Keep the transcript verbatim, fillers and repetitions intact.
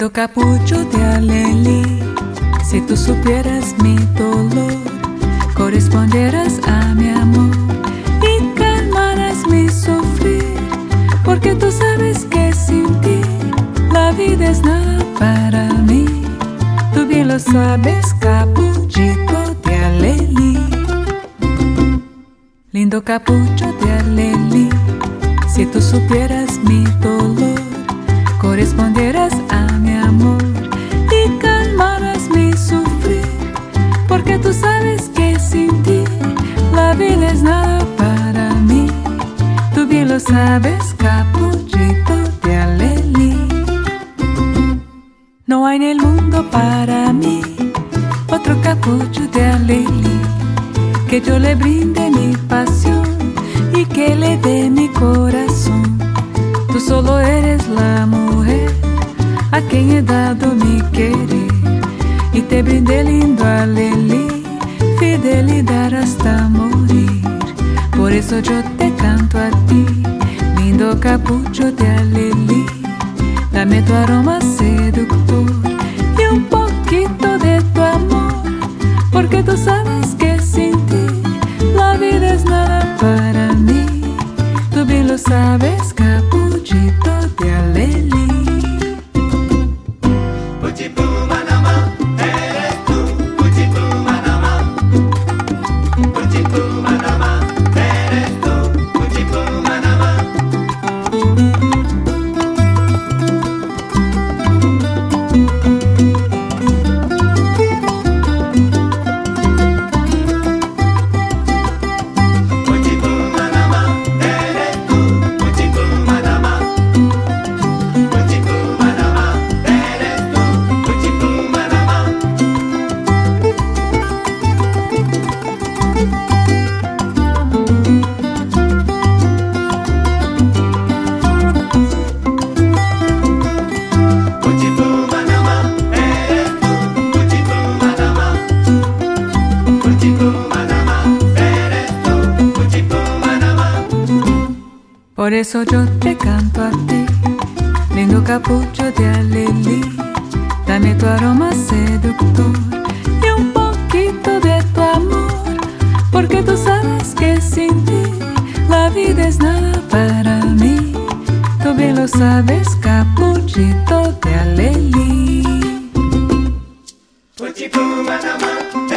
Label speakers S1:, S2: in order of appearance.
S1: Lindo capucho de alelí, si tú supieras mi dolor, correspondieras a mi amor y calmarás mi sufrir, porque tú sabes que sin ti la vida es nada para mí. Tú bien lo sabes, capuchito de alelí. Lindo capucho de alelí, si tú supieras mi dolor, correspondieras a mi amor y calmarás mi sufrir, porque tú sabes que sin ti la vida es nada para mí. Tú bien lo sabes, capuchito de alelí. No hay en el mundo para mí otro capucho de alelí, que yo le brinde mi pasión y que le dé mi corazón. Tú solo eres la mujer a quien he dado mi querer, y te brindé lindo alelí, fidelidad hasta morir. Por eso yo te canto a ti, lindo capucho de alelí. Dame tu aroma seductor y un poquito de tu amor, porque tú sabes que sin ti la vida es nada para mí. Tú bien lo sabes, capuchito de alelí.
S2: Puchipumanama, eres tú, Puchipumanama. Puchipumanama, eres tú, Puchipumanama.
S1: Por eso yo te canto a ti, lindo capucho de alelí. Dame tu aroma seductor y un poquito de tu amor, porque tú sabes que sin ti la vida es nada para mí. Tú bien lo sabes, capuchito de alelí.
S2: Puchipumanama.